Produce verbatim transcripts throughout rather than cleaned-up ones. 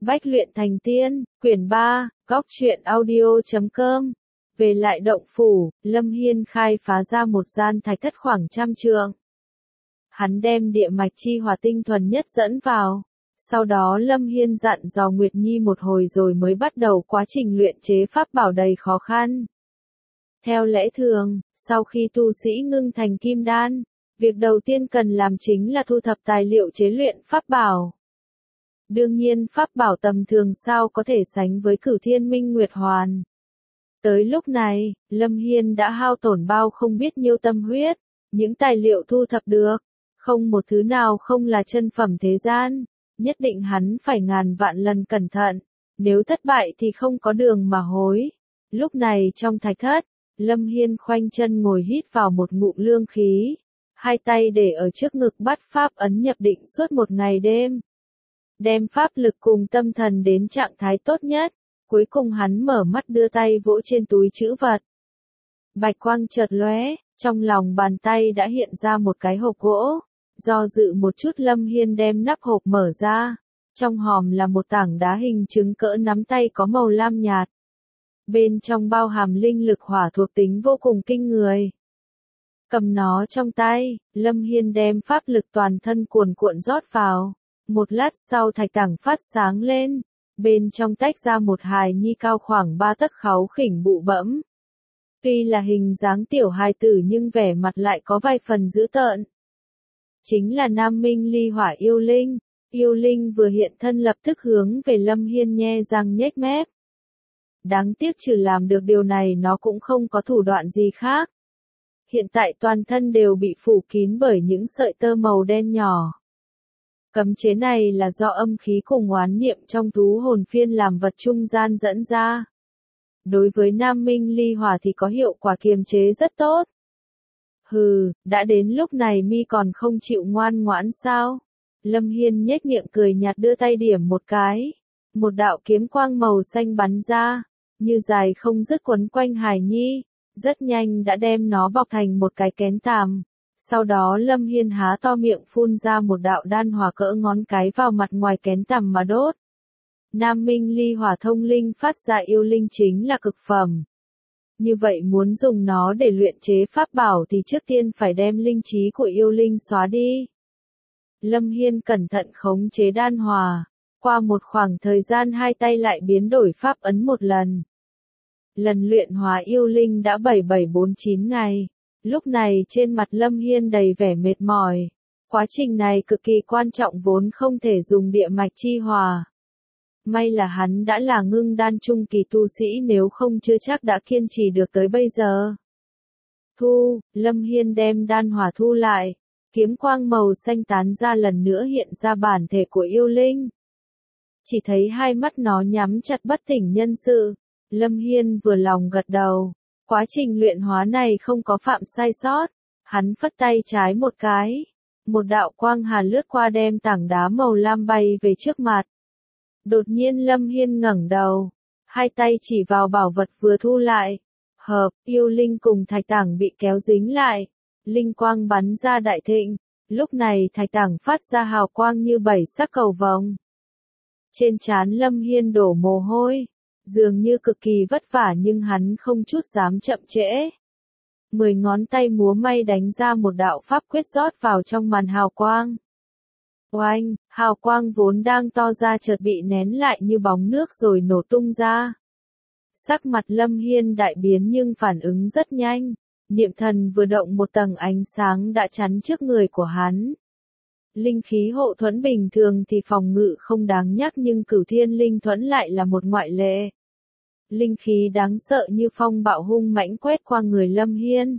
Bách luyện thành tiên, quyển ba, góc truyện audio chấm com. Về lại động phủ, Lâm Hiên khai phá ra một gian thạch thất khoảng trăm trượng. Hắn đem địa mạch chi hỏa tinh thuần nhất dẫn vào. Sau đó Lâm Hiên dặn dò Nguyệt Nhi một hồi rồi mới bắt đầu quá trình luyện chế pháp bảo đầy khó khăn. Theo lẽ thường, sau khi tu sĩ ngưng thành kim đan, việc đầu tiên cần làm chính là thu thập tài liệu chế luyện pháp bảo. Đương nhiên pháp bảo tầm thường sao có thể sánh với Cửu Thiên Minh Nguyệt Hoàn. Tới lúc này, Lâm Hiên đã hao tổn bao không biết nhiêu tâm huyết, những tài liệu thu thập được, không một thứ nào không là chân phẩm thế gian, nhất định hắn phải ngàn vạn lần cẩn thận, nếu thất bại thì không có đường mà hối. Lúc này trong thạch thất, Lâm Hiên khoanh chân ngồi hít vào một ngụm lương khí, hai tay để ở trước ngực bắt pháp ấn nhập định suốt một ngày đêm. Đem pháp lực cùng tâm thần đến trạng thái tốt nhất, cuối cùng hắn mở mắt đưa tay vỗ trên túi trữ vật. Bạch quang chợt lóe, trong lòng bàn tay đã hiện ra một cái hộp gỗ, do dự một chút Lâm Hiên đem nắp hộp mở ra, trong hòm là một tảng đá hình trứng cỡ nắm tay có màu lam nhạt. Bên trong bao hàm linh lực hỏa thuộc tính vô cùng kinh người. Cầm nó trong tay, Lâm Hiên đem pháp lực toàn thân cuồn cuộn rót vào. Một lát sau thạch tảng phát sáng lên, bên trong tách ra một hài nhi cao khoảng ba tấc kháu khỉnh bụ bẫm. Tuy là hình dáng tiểu hài tử nhưng vẻ mặt lại có vài phần dữ tợn. Chính là Nam Minh Ly Hỏa yêu linh, yêu linh vừa hiện thân lập tức hướng về Lâm Hiên nhe răng nhếch mép. Đáng tiếc trừ làm được điều này nó cũng không có thủ đoạn gì khác. Hiện tại toàn thân đều bị phủ kín bởi những sợi tơ màu đen nhỏ. Cấm chế này là do âm khí cùng oán niệm trong thú hồn phiên làm vật trung gian dẫn ra. Đối với Nam Minh Ly Hỏa thì có hiệu quả kiềm chế rất tốt. Hừ, đã đến lúc này mi còn không chịu ngoan ngoãn sao? Lâm Hiên nhếch miệng cười nhạt đưa tay điểm một cái. Một đạo kiếm quang màu xanh bắn ra, như dài không dứt quấn quanh hài nhi, rất nhanh đã đem nó bọc thành một cái kén tàm. Sau đó Lâm Hiên há to miệng phun ra một đạo đan hỏa cỡ ngón cái vào mặt ngoài kén tằm mà đốt. Nam Minh Ly Hỏa thông linh phát ra yêu linh chính là cực phẩm. Như vậy muốn dùng nó để luyện chế pháp bảo thì trước tiên phải đem linh trí của yêu linh xóa đi. Lâm Hiên cẩn thận khống chế đan hỏa, qua một khoảng thời gian hai tay lại biến đổi pháp ấn một lần. Lần luyện hóa yêu linh đã bảy bảy bốn chín ngày. Lúc này trên mặt Lâm Hiên đầy vẻ mệt mỏi. Quá trình này cực kỳ quan trọng vốn không thể dùng địa mạch chi hỏa. May là hắn đã là ngưng đan trung kỳ tu sĩ nếu không chưa chắc đã kiên trì được tới bây giờ. Thu, Lâm Hiên đem đan hỏa thu lại. Kiếm quang màu xanh tán ra lần nữa hiện ra bản thể của yêu linh. Chỉ thấy hai mắt nó nhắm chặt bất tỉnh nhân sự. Lâm Hiên vừa lòng gật đầu. Quá trình luyện hóa này không có phạm sai sót. Hắn phất tay trái một cái. Một đạo quang hà lướt qua đem tảng đá màu lam bay về trước mặt. Đột nhiên Lâm Hiên ngẩng đầu. Hai tay chỉ vào bảo vật vừa thu lại. Hợp, yêu linh cùng thạch tảng bị kéo dính lại. Linh quang bắn ra đại thịnh. Lúc này thạch tảng phát ra hào quang như bảy sắc cầu vồng. Trên trán Lâm Hiên đổ mồ hôi. Dường như cực kỳ vất vả nhưng hắn không chút dám chậm trễ. Mười ngón tay múa may đánh ra một đạo pháp quyết rót vào trong màn hào quang. Oanh, hào quang vốn đang to ra chợt bị nén lại như bóng nước rồi nổ tung ra. Sắc mặt Lâm Hiên đại biến nhưng phản ứng rất nhanh. Niệm thần vừa động một tầng ánh sáng đã chắn trước người của hắn. Linh khí hộ thuẫn bình thường thì phòng ngự không đáng nhắc nhưng Cửu Thiên Linh thuẫn lại là một ngoại lệ. Linh khí đáng sợ như phong bạo hung mãnh quét qua người Lâm Hiên.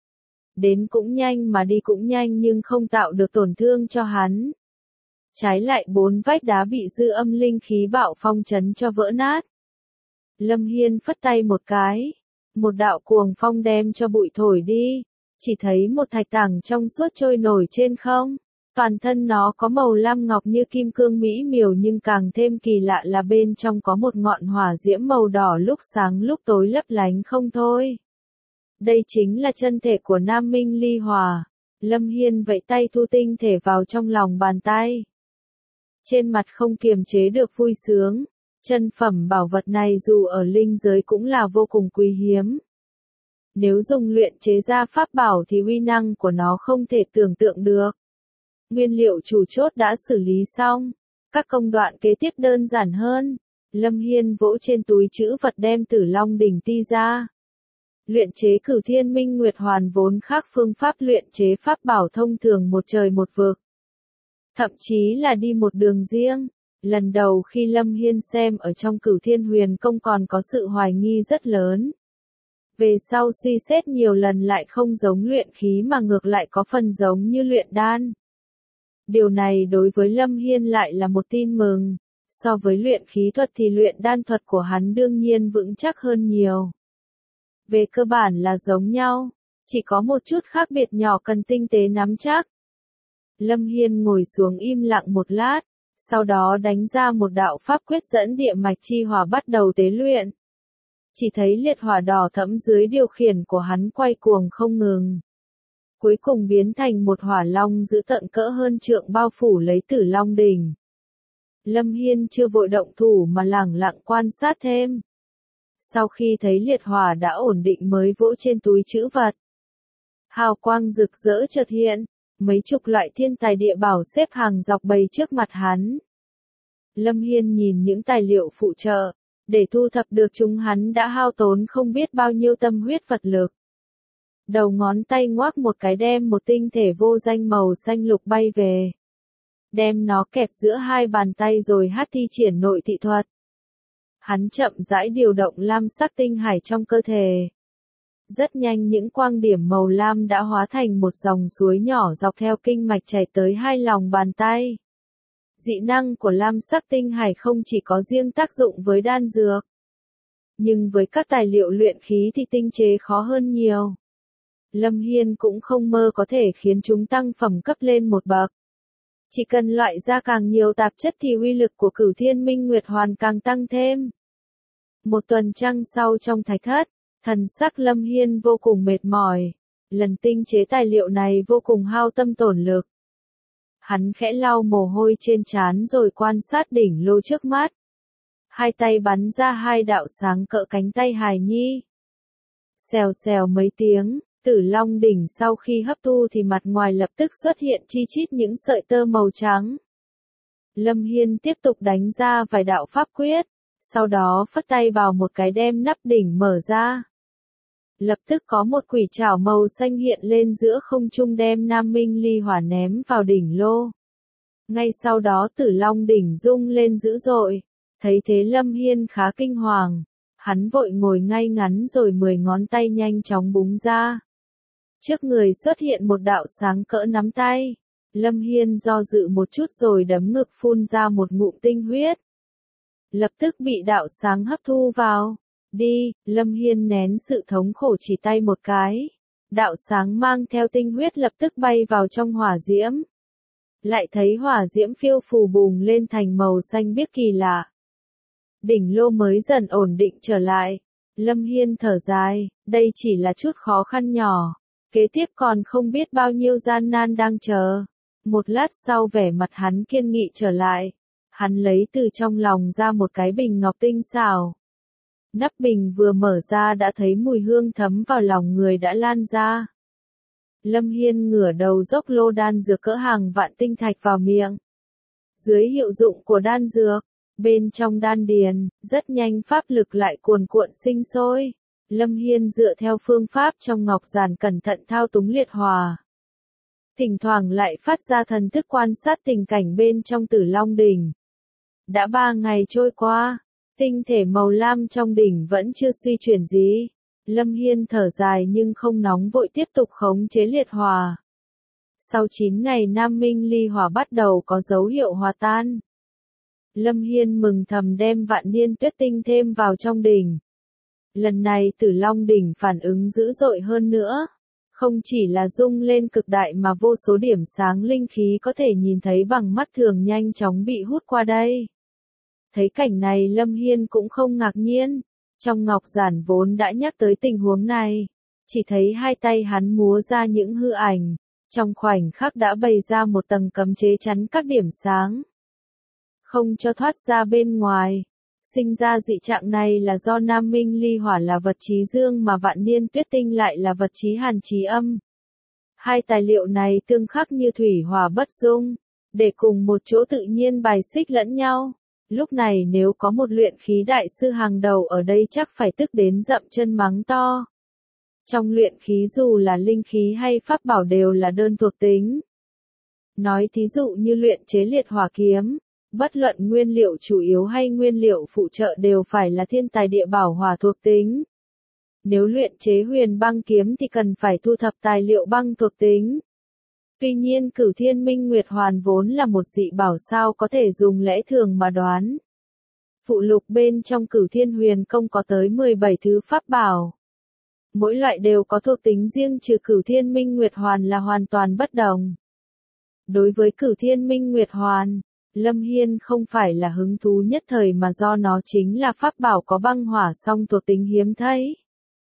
Đến cũng nhanh mà đi cũng nhanh nhưng không tạo được tổn thương cho hắn. Trái lại bốn vách đá bị dư âm linh khí bạo phong chấn cho vỡ nát. Lâm Hiên phất tay một cái. Một đạo cuồng phong đem cho bụi thổi đi. Chỉ thấy một thạch tảng trong suốt trôi nổi trên không. Toàn thân nó có màu lam ngọc như kim cương mỹ miều nhưng càng thêm kỳ lạ là bên trong có một ngọn hỏa diễm màu đỏ lúc sáng lúc tối lấp lánh không thôi. Đây chính là chân thể của Nam Minh Ly Hỏa. Lâm Hiên vẫy tay thu tinh thể vào trong lòng bàn tay. trên mặt không kiềm chế được vui sướng. Chân phẩm bảo vật này dù ở linh giới cũng là vô cùng quý hiếm. Nếu dùng luyện chế ra pháp bảo thì uy năng của nó không thể tưởng tượng được. Nguyên liệu chủ chốt đã xử lý xong, các công đoạn kế tiếp đơn giản hơn. Lâm Hiên vỗ trên túi trữ vật đem Tử Long đỉnh ti ra. Luyện chế Cửu Thiên Minh Nguyệt Hoàn vốn khác phương pháp luyện chế pháp bảo thông thường một trời một vực. Thậm chí là đi một đường riêng. Lần đầu khi Lâm Hiên xem ở trong Cửu Thiên Huyền Công còn có sự hoài nghi rất lớn. Về sau suy xét nhiều lần lại không giống luyện khí mà ngược lại có phần giống như luyện đan. Điều này đối với Lâm Hiên lại là một tin mừng. So với luyện khí thuật thì luyện đan thuật của hắn đương nhiên vững chắc hơn nhiều. Về cơ bản là giống nhau, chỉ có một chút khác biệt nhỏ cần tinh tế nắm chắc. Lâm Hiên ngồi xuống im lặng một lát, sau đó đánh ra một đạo pháp quyết dẫn địa mạch chi hỏa bắt đầu tế luyện. Chỉ thấy liệt hỏa đỏ thẫm dưới điều khiển của hắn quay cuồng không ngừng. Cuối cùng biến thành một hỏa long dữ tợn cỡ hơn trượng bao phủ lấy Tử Long đỉnh. Lâm Hiên chưa vội động thủ mà lẳng lặng quan sát thêm. Sau khi thấy liệt hỏa đã ổn định mới vỗ trên túi trữ vật. Hào quang rực rỡ chợt hiện, mấy chục loại thiên tài địa bảo xếp hàng dọc bày trước mặt hắn. Lâm Hiên nhìn những tài liệu phụ trợ, để thu thập được chúng hắn đã hao tốn không biết bao nhiêu tâm huyết vật lực. Đầu ngón tay ngoác một cái đem một tinh thể vô danh màu xanh lục bay về. Đem nó kẹp giữa hai bàn tay rồi hát thi triển nội thị thuật. Hắn chậm rãi điều động lam sắc tinh hải trong cơ thể. Rất nhanh những quang điểm màu lam đã hóa thành một dòng suối nhỏ dọc theo kinh mạch chảy tới hai lòng bàn tay. Dị năng của lam sắc tinh hải không chỉ có riêng tác dụng với đan dược. Nhưng với các tài liệu luyện khí thì tinh chế khó hơn nhiều. Lâm Hiên cũng không mơ có thể khiến chúng tăng phẩm cấp lên một bậc. Chỉ cần loại ra càng nhiều tạp chất thì uy lực của Cửu Thiên Minh Nguyệt Hoàn càng tăng thêm. Một tuần trăng sau trong thạch thất, thần sắc Lâm Hiên vô cùng mệt mỏi. Lần tinh chế tài liệu này vô cùng hao tâm tổn lực. Hắn khẽ lau mồ hôi trên trán rồi quan sát đỉnh lô trước mắt. Hai tay bắn ra hai đạo sáng cỡ cánh tay hài nhi. Xèo xèo mấy tiếng. Tử Long đỉnh sau khi hấp thu thì mặt ngoài lập tức xuất hiện chi chít những sợi tơ màu trắng. Lâm Hiên tiếp tục đánh ra vài đạo pháp quyết, sau đó phất tay vào một cái đem nắp đỉnh mở ra. Lập tức có một quỷ trảo màu xanh hiện lên giữa không trung đem Nam Minh ly hỏa ném vào đỉnh lô. Ngay sau đó Tử Long đỉnh rung lên dữ dội, thấy thế Lâm Hiên khá kinh hoàng. Hắn vội ngồi ngay ngắn rồi mười ngón tay nhanh chóng búng ra. Trước người xuất hiện một đạo sáng cỡ nắm tay. Lâm Hiên do dự một chút rồi đấm ngực phun ra một ngụm tinh huyết. Lập tức bị đạo sáng hấp thu vào. Đi, Lâm Hiên nén sự thống khổ chỉ tay một cái. Đạo sáng mang theo tinh huyết lập tức bay vào trong hỏa diễm. Lại thấy hỏa diễm phiêu phù bùng lên thành màu xanh biếc kỳ lạ. Đỉnh lô mới dần ổn định trở lại. Lâm Hiên thở dài, đây chỉ là chút khó khăn nhỏ. Kế tiếp còn không biết bao nhiêu gian nan đang chờ. Một lát sau vẻ mặt hắn kiên nghị trở lại. Hắn lấy từ trong lòng ra một cái bình ngọc tinh xảo. Nắp bình vừa mở ra đã thấy mùi hương thấm vào lòng người đã lan ra. Lâm Hiên ngửa đầu dốc lô đan dược cỡ hàng vạn tinh thạch vào miệng. Dưới hiệu dụng của đan dược, bên trong đan điền, rất nhanh pháp lực lại cuồn cuộn sinh sôi. Lâm Hiên dựa theo phương pháp trong ngọc giản cẩn thận thao túng liệt hỏa. Thỉnh thoảng lại phát ra thần thức quan sát tình cảnh bên trong Tử Long đỉnh. Đã ba ngày trôi qua, tinh thể màu lam trong đỉnh vẫn chưa suy chuyển gì. Lâm Hiên thở dài nhưng không nóng vội tiếp tục khống chế liệt hỏa. Sau chín ngày Nam Minh ly hỏa bắt đầu có dấu hiệu hòa tan. Lâm Hiên mừng thầm đem vạn niên tuyết tinh thêm vào trong đỉnh. Lần này Tử Long đỉnh phản ứng dữ dội hơn nữa. Không chỉ là rung lên cực đại mà vô số điểm sáng linh khí có thể nhìn thấy bằng mắt thường nhanh chóng bị hút qua đây. Thấy cảnh này Lâm Hiên cũng không ngạc nhiên. Trong ngọc giản vốn đã nhắc tới tình huống này. Chỉ thấy hai tay hắn múa ra những hư ảnh. Trong khoảnh khắc đã bày ra một tầng cấm chế chắn các điểm sáng. không cho thoát ra bên ngoài. Sinh ra dị trạng này là do Nam Minh ly hỏa là vật trí dương mà Vạn Niên Tuyết Tinh lại là vật trí hàn trí âm. Hai tài liệu này tương khắc như thủy hỏa bất dung, để cùng một chỗ tự nhiên bài xích lẫn nhau. Lúc này nếu có một luyện khí đại sư hàng đầu ở đây chắc phải tức đến dậm chân mắng to. Trong luyện khí dù là linh khí hay pháp bảo đều là đơn thuộc tính. Nói thí dụ như luyện chế liệt hỏa kiếm, bất luận nguyên liệu chủ yếu hay nguyên liệu phụ trợ đều phải là thiên tài địa bảo hỏa thuộc tính. Nếu luyện chế huyền băng kiếm thì cần phải thu thập tài liệu băng thuộc tính. Tuy nhiên Cửu Thiên Minh Nguyệt Hoàn vốn là một dị bảo, sao có thể dùng lẽ thường mà đoán. Phụ lục bên trong Cửu Thiên Huyền Công có tới mười bảy thứ pháp bảo. Mỗi loại đều có thuộc tính riêng, trừ Cửu Thiên Minh Nguyệt Hoàn là hoàn toàn bất đồng. Đối với Cửu Thiên Minh Nguyệt Hoàn, Lâm Hiên không phải là hứng thú nhất thời mà do nó chính là pháp bảo có băng hỏa song thuộc tính hiếm thấy.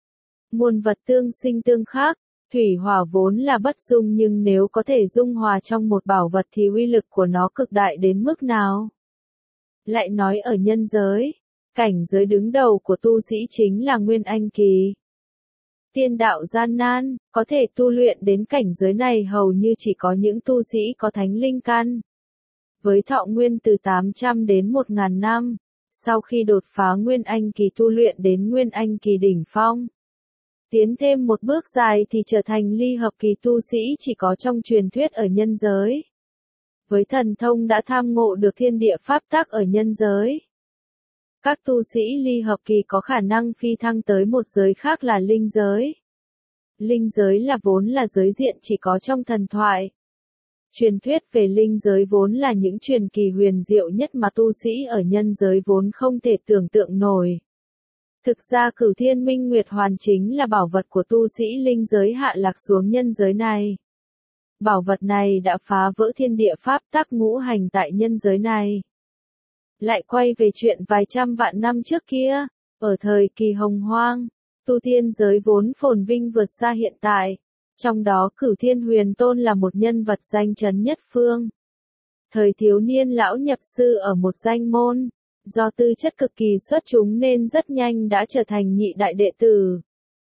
Muôn vật tương sinh tương khắc, thủy hỏa vốn là bất dung, nhưng nếu có thể dung hòa trong một bảo vật thì uy lực của nó cực đại đến mức nào. Lại nói ở nhân giới, cảnh giới đứng đầu của tu sĩ chính là Nguyên Anh Kỳ. Tiên đạo gian nan, có thể tu luyện đến cảnh giới này hầu như chỉ có những tu sĩ có thánh linh căn. Với thọ nguyên từ tám trăm đến một nghìn năm, sau khi đột phá Nguyên Anh Kỳ tu luyện đến Nguyên Anh Kỳ đỉnh phong. Tiến thêm một bước dài thì trở thành ly hợp kỳ tu sĩ chỉ có trong truyền thuyết ở nhân giới. Với thần thông đã tham ngộ được thiên địa pháp tắc ở nhân giới. Các tu sĩ ly hợp kỳ có khả năng phi thăng tới một giới khác là linh giới. Linh giới là vốn là giới diện chỉ có trong thần thoại. Truyền thuyết về linh giới vốn là những truyền kỳ huyền diệu nhất mà tu sĩ ở nhân giới vốn không thể tưởng tượng nổi. Thực ra Cửu Thiên Minh Nguyệt Hoàn chính là bảo vật của tu sĩ linh giới hạ lạc xuống nhân giới này. Bảo vật này đã phá vỡ thiên địa pháp tắc ngũ hành tại nhân giới này. Lại quay về chuyện vài trăm vạn năm trước kia, ở thời kỳ hồng hoang, tu tiên giới vốn phồn vinh vượt xa hiện tại, trong đó Cửu Thiên Huyền Tôn là một nhân vật danh chấn nhất phương. Thời thiếu niên lão nhập sư ở một danh môn, do tư chất cực kỳ xuất chúng nên rất nhanh đã trở thành nhị đại đệ tử.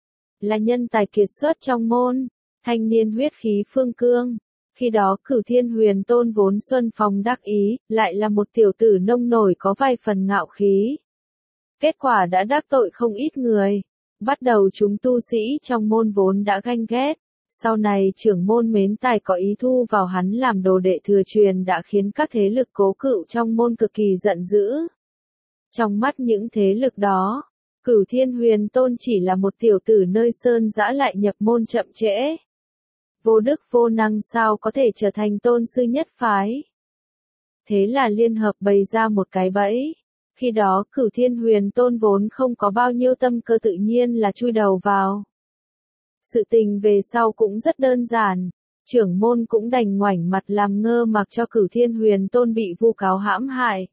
Là nhân tài kiệt xuất trong môn, thanh niên huyết khí phương cương. Khi đó Cửu Thiên Huyền Tôn vốn xuân phong đắc ý, lại là một tiểu tử nông nổi có vài phần ngạo khí. Kết quả đã đắc tội không ít người. Bắt đầu chúng tu sĩ trong môn vốn đã ganh ghét. Sau này trưởng môn mến tài có ý thu vào hắn làm đồ đệ thừa truyền đã khiến các thế lực cố cựu trong môn cực kỳ giận dữ. Trong mắt những thế lực đó, Cửu Thiên Huyền Tôn chỉ là một tiểu tử nơi sơn dã lại nhập môn chậm trễ. Vô đức vô năng sao có thể trở thành tôn sư nhất phái. Thế là liên hợp bày ra một cái bẫy. Khi đó Cửu Thiên Huyền Tôn vốn không có bao nhiêu tâm cơ tự nhiên là chui đầu vào. Sự tình về sau cũng rất đơn giản. Trưởng môn cũng đành ngoảnh mặt làm ngơ mặc cho Cửu Thiên Huyền Tôn bị vu cáo hãm hại.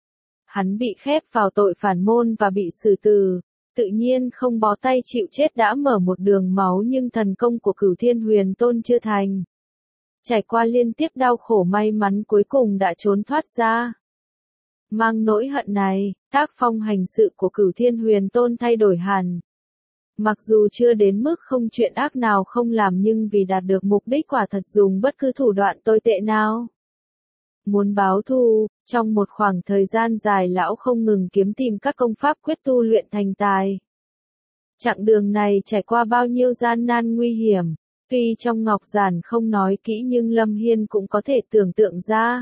Hắn bị khép vào tội phản môn và bị xử tử. Tự nhiên không bó tay chịu chết đã mở một đường máu, nhưng thần công của Cửu Thiên Huyền Tôn chưa thành. Trải qua liên tiếp đau khổ may mắn cuối cùng đã trốn thoát ra. Mang nỗi hận này, tác phong hành sự của Cửu Thiên Huyền Tôn thay đổi hẳn. Mặc dù chưa đến mức không chuyện ác nào không làm, nhưng vì đạt được mục đích quả thật dùng bất cứ thủ đoạn tồi tệ nào. Muốn báo thù, trong một khoảng thời gian dài lão không ngừng kiếm tìm các công pháp quyết tu luyện thành tài. Chặng đường này trải qua bao nhiêu gian nan nguy hiểm, tuy trong ngọc giản không nói kỹ nhưng Lâm Hiên cũng có thể tưởng tượng ra.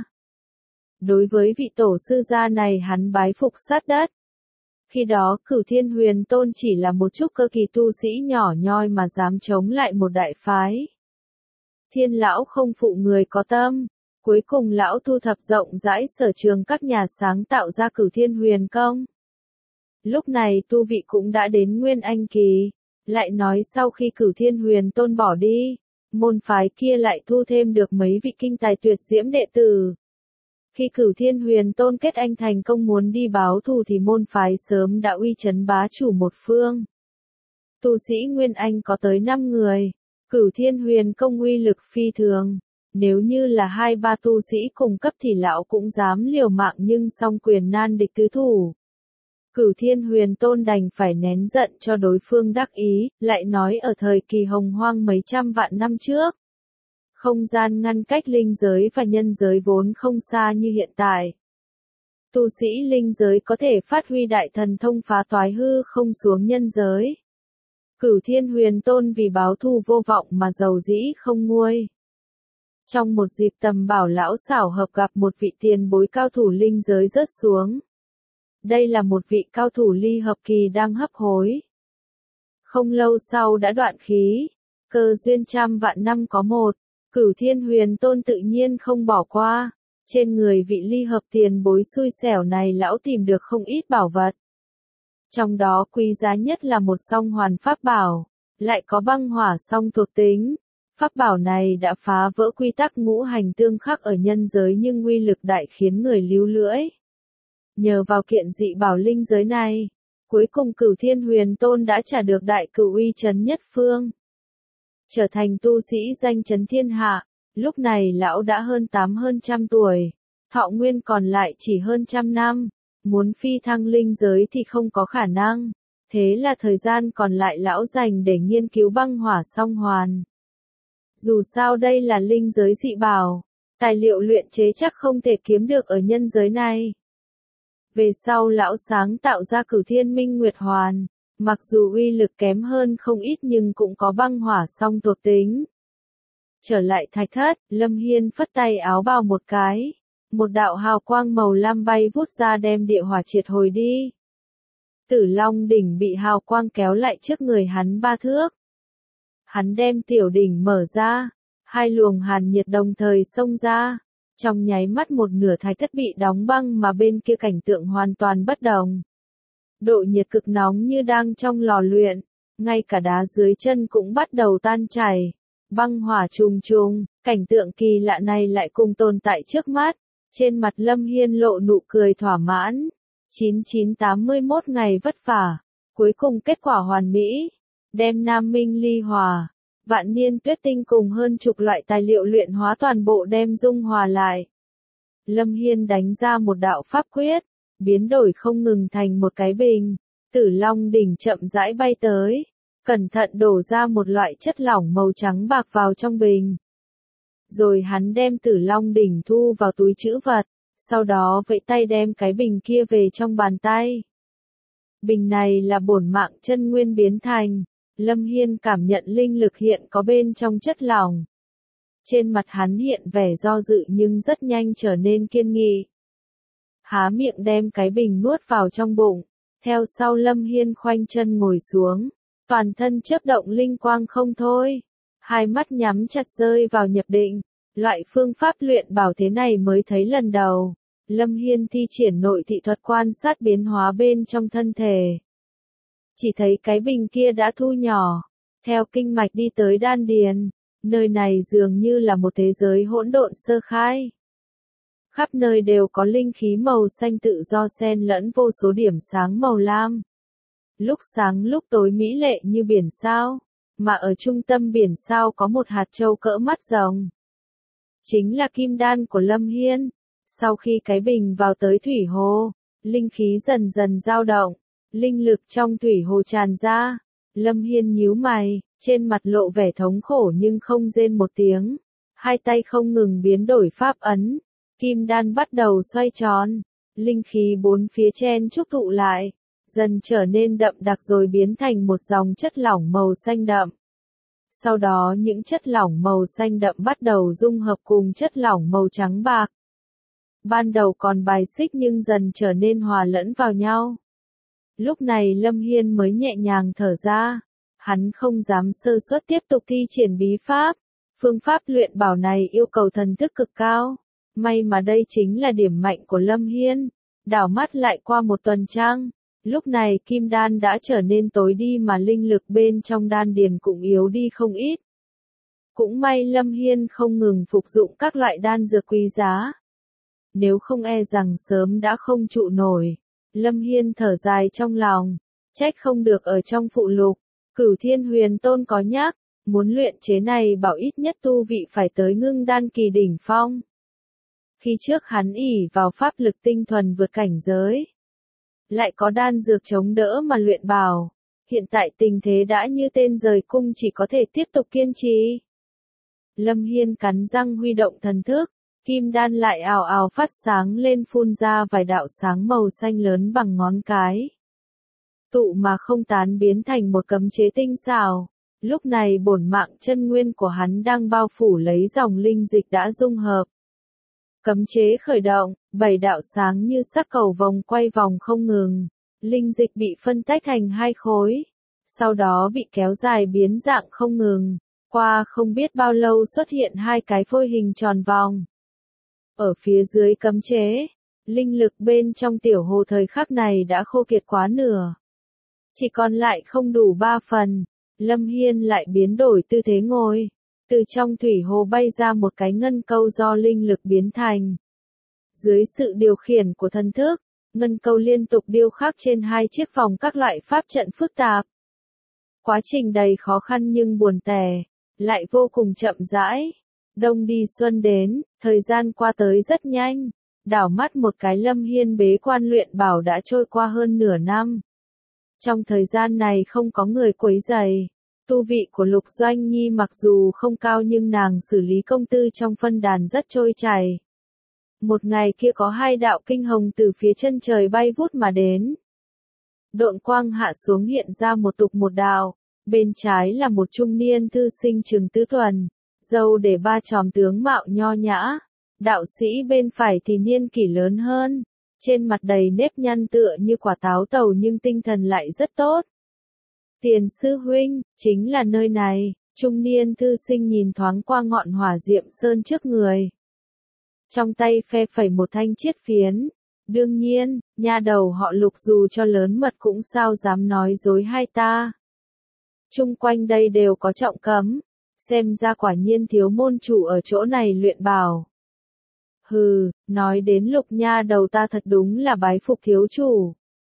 Đối với vị tổ sư gia này hắn bái phục sát đất. Khi đó Cửu Thiên Huyền Tôn chỉ là một chút cơ kỳ tu sĩ nhỏ nhoi mà dám chống lại một đại phái. Thiên lão không phụ người có tâm. Cuối cùng lão thu thập rộng rãi sở trường các nhà sáng tạo ra Cửu Thiên Huyền Công. Lúc này tu vị cũng đã đến Nguyên Anh Kỳ. Lại nói sau khi Cửu Thiên Huyền Tôn bỏ đi, môn phái kia lại thu thêm được mấy vị kinh tài tuyệt diễm đệ tử. Khi Cửu Thiên Huyền Tôn kết anh thành công muốn đi báo thù thì môn phái sớm đã uy chấn bá chủ một phương. Tu sĩ Nguyên Anh có tới năm người. Cửu Thiên Huyền Công uy lực phi thường. Nếu như là hai ba tu sĩ cùng cấp thì lão cũng dám liều mạng nhưng song quyền nan địch tứ thủ. Cửu Thiên Huyền Tôn đành phải nén giận cho đối phương đắc ý, lại nói ở thời kỳ hồng hoang mấy trăm vạn năm trước. Không gian ngăn cách linh giới và nhân giới vốn không xa như hiện tại. Tu sĩ linh giới có thể phát huy đại thần thông phá toái hư không xuống nhân giới. Cửu Thiên Huyền Tôn vì báo thù vô vọng mà giàu dĩ không nguôi. Trong một dịp tầm bảo lão xảo hợp gặp một vị tiền bối cao thủ linh giới rớt xuống. Đây là một vị cao thủ ly hợp kỳ đang hấp hối. Không lâu sau đã đoạn khí, cơ duyên trăm vạn năm có một, Cửu Thiên Huyền Tôn tự nhiên không bỏ qua. Trên người vị ly hợp tiền bối xui xẻo này lão tìm được không ít bảo vật. Trong đó quý giá nhất là một song hoàn pháp bảo, lại có băng hỏa song thuộc tính. Pháp bảo này đã phá vỡ quy tắc ngũ hành tương khắc ở nhân giới nhưng uy lực đại khiến người líu lưỡi. Nhờ vào kiện dị bảo linh giới này, cuối cùng Cửu Thiên Huyền Tôn đã trả được đại cửu uy chấn nhất phương. Trở thành tu sĩ danh chấn thiên hạ, lúc này lão đã hơn tám hơn trăm tuổi, thọ nguyên còn lại chỉ hơn trăm năm, muốn phi thăng linh giới thì không có khả năng, thế là thời gian còn lại lão dành để nghiên cứu băng hỏa song hoàn. Dù sao đây là linh giới dị bảo, tài liệu luyện chế chắc không thể kiếm được ở nhân giới này. Về sau lão sáng tạo ra Cửu Thiên Minh Nguyệt Hoàn, mặc dù uy lực kém hơn không ít nhưng cũng có băng hỏa song thuộc tính. Trở lại thạch thất, Lâm Hiên phất tay áo bào một cái, một đạo hào quang màu lam bay vút ra đem địa hỏa triệt hồi đi. Tử Long đỉnh bị hào quang kéo lại trước người hắn ba thước. Hắn đem tiểu đỉnh mở ra, hai luồng hàn nhiệt đồng thời xông ra. Trong nháy mắt một nửa thạch thất bị đóng băng mà bên kia cảnh tượng hoàn toàn bất đồng. Độ nhiệt cực nóng như đang trong lò luyện, ngay cả đá dưới chân cũng bắt đầu tan chảy. Băng hỏa trùng trùng, cảnh tượng kỳ lạ này lại cùng tồn tại trước mắt. Trên mặt Lâm Hiên lộ nụ cười thỏa mãn. chín chín tám mươi mốt ngày vất vả, cuối cùng kết quả hoàn mỹ. Đem Nam Minh Ly Hòa, Vạn Niên Tuyết Tinh cùng hơn chục loại tài liệu luyện hóa toàn bộ đem dung hòa lại. Lâm Hiên đánh ra một đạo pháp quyết, biến đổi không ngừng thành một cái bình. Tử Long đỉnh chậm rãi bay tới, cẩn thận đổ ra một loại chất lỏng màu trắng bạc vào trong bình. Rồi hắn đem Tử Long đỉnh thu vào túi trữ vật, sau đó vẫy tay đem cái bình kia về trong bàn tay. Bình này là bổn mạng chân nguyên biến thành. Lâm Hiên cảm nhận linh lực hiện có bên trong chất lỏng. Trên mặt hắn hiện vẻ do dự nhưng rất nhanh trở nên kiên nghị. Há miệng đem cái bình nuốt vào trong bụng. Theo sau Lâm Hiên khoanh chân ngồi xuống. Toàn thân chớp động linh quang không thôi. Hai mắt nhắm chặt rơi vào nhập định. Loại phương pháp luyện bảo thế này mới thấy lần đầu. Lâm Hiên thi triển nội thị thuật quan sát biến hóa bên trong thân thể. Chỉ thấy cái bình kia đã thu nhỏ, theo kinh mạch đi tới đan điền, nơi này dường như là một thế giới hỗn độn sơ khai. Khắp nơi đều có linh khí màu xanh tự do xen lẫn vô số điểm sáng màu lam. Lúc sáng lúc tối mỹ lệ như biển sao, mà ở trung tâm biển sao có một hạt châu cỡ mắt rồng. Chính là kim đan của Lâm Hiên. Sau khi cái bình vào tới thủy hồ, linh khí dần dần dao động. Linh lực trong thủy hồ tràn ra, Lâm Hiên nhíu mày, trên mặt lộ vẻ thống khổ nhưng không rên một tiếng. Hai tay không ngừng biến đổi pháp ấn, kim đan bắt đầu xoay tròn, linh khí bốn phía chen chúc tụ lại, dần trở nên đậm đặc rồi biến thành một dòng chất lỏng màu xanh đậm. Sau đó những chất lỏng màu xanh đậm bắt đầu dung hợp cùng chất lỏng màu trắng bạc. Ban đầu còn bài xích nhưng dần trở nên hòa lẫn vào nhau. Lúc này Lâm Hiên mới nhẹ nhàng thở ra, hắn không dám sơ suất tiếp tục thi triển bí pháp, phương pháp luyện bảo này yêu cầu thần thức cực cao, may mà đây chính là điểm mạnh của Lâm Hiên. Đảo mắt lại qua một tuần trăng, lúc này kim đan đã trở nên tối đi mà linh lực bên trong đan điền cũng yếu đi không ít. Cũng may Lâm Hiên không ngừng phục dụng các loại đan dược quý giá, nếu không e rằng sớm đã không trụ nổi. Lâm Hiên thở dài trong lòng, trách không được ở trong phụ lục, Cửu Thiên Huyền Tôn có nhắc, Muốn luyện chế này bảo ít nhất tu vị phải tới ngưng đan kỳ đỉnh phong. Khi trước hắn ỷ vào pháp lực tinh thuần vượt cảnh giới. Lại có đan dược chống đỡ mà luyện bảo. Hiện tại tình thế đã như tên rời cung, chỉ có thể tiếp tục kiên trì. Lâm Hiên cắn răng huy động thần thức, kim đan lại ào ào phát sáng lên, phun ra vài đạo sáng màu xanh lớn bằng ngón cái. Tụ mà không tán, biến thành một cấm chế tinh xảo. Lúc này bổn mạng chân nguyên của hắn đang bao phủ lấy dòng linh dịch đã dung hợp. Cấm chế khởi động, bảy đạo sáng như sắc cầu vòng quay vòng không ngừng. Linh dịch bị phân tách thành hai khối, sau đó bị kéo dài biến dạng không ngừng. Qua không biết bao lâu xuất hiện hai cái phôi hình tròn vòng. Ở phía dưới cấm chế, linh lực bên trong tiểu hồ thời khắc này đã khô kiệt quá nửa. Chỉ còn lại không đủ ba phần. Lâm Hiên lại biến đổi tư thế ngồi. Từ trong thủy hồ bay ra một cái ngân câu do linh lực biến thành. Dưới sự điều khiển của thần thức, ngân câu liên tục điêu khắc trên hai chiếc vòng các loại pháp trận phức tạp. Quá trình đầy khó khăn nhưng buồn tẻ, lại vô cùng chậm rãi. Đông đi xuân đến, thời gian qua tới rất nhanh. Đảo mắt một cái Lâm Hiên bế quan luyện bảo đã trôi qua hơn nửa năm. Trong thời gian này không có người quấy rầy. Tu vị của Lục Doanh Nhi mặc dù không cao nhưng nàng xử lý công tư trong phân đàn rất trôi chảy. Một ngày kia có hai đạo kinh hồng từ phía chân trời bay vút mà đến. Độn quang hạ xuống, hiện ra một tục một đạo. Bên trái là một trung niên thư sinh chừng tứ tuần, râu để ba chòm, tướng mạo nho nhã. Đạo sĩ bên phải thì niên kỷ lớn hơn, trên mặt đầy nếp nhăn tựa như quả táo tàu nhưng tinh thần lại rất tốt. Tiền sư huynh, chính là nơi này. Trung niên thư sinh nhìn thoáng qua ngọn hỏa diệm sơn trước người. Trong tay phe phẩy một thanh chiết phiến. Đương nhiên, nha đầu họ Lục dù cho lớn mật cũng sao dám nói dối hai ta. Chung quanh đây đều có trọng cấm. Xem ra quả nhiên thiếu môn chủ ở chỗ này luyện bảo. Hừ, nói đến Lục nha đầu ta thật đúng là bái phục thiếu chủ.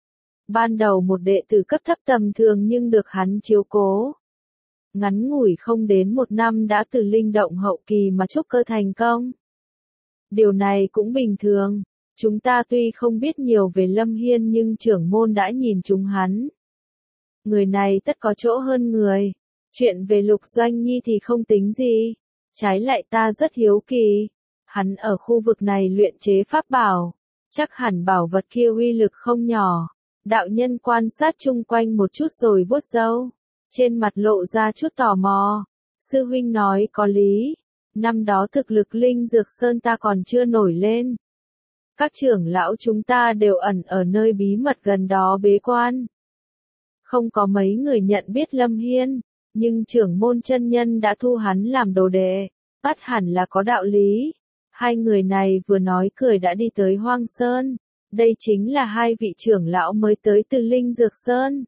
Ban đầu một đệ tử cấp thấp tầm thường nhưng được hắn chiếu cố. Ngắn ngủi không đến một năm đã từ linh động hậu kỳ mà trúc cơ thành công. Điều này cũng bình thường. Chúng ta tuy không biết nhiều về Lâm Hiên nhưng trưởng môn đã nhìn chúng hắn. Người này tất có chỗ hơn người. Chuyện về Lục Doanh Nhi thì không tính gì. Trái lại ta rất hiếu kỳ. Hắn ở khu vực này luyện chế pháp bảo. Chắc hẳn bảo vật kia uy lực không nhỏ. Đạo nhân quan sát chung quanh một chút rồi vuốt râu. Trên mặt lộ ra chút tò mò. Sư huynh nói có lý. Năm đó thực lực Linh Dược Sơn ta còn chưa nổi lên. Các trưởng lão chúng ta đều ẩn ở nơi bí mật gần đó bế quan. Không có mấy người nhận biết Lâm Hiên. Nhưng trưởng môn chân nhân đã thu hắn làm đồ đệ. Bắt hẳn là có đạo lý. Hai người này vừa nói cười đã đi tới Hoang Sơn. Đây chính là hai vị trưởng lão mới tới từ Linh Dược Sơn.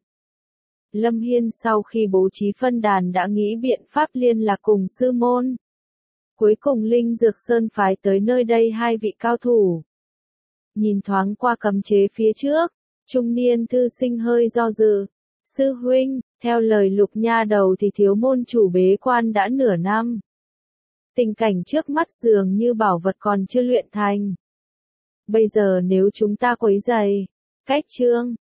Lâm Hiên sau khi bố trí phân đàn đã nghĩ biện pháp liên lạc cùng sư môn. Cuối cùng Linh Dược Sơn phái tới nơi đây hai vị cao thủ. Nhìn thoáng qua cấm chế phía trước, trung niên thư sinh hơi do dự. Sư huynh, theo lời Lục nha đầu thì thiếu môn chủ bế quan đã nửa năm. Tình cảnh trước mắt dường như bảo vật còn chưa luyện thành. Bây giờ nếu chúng ta quấy rầy, cách chương,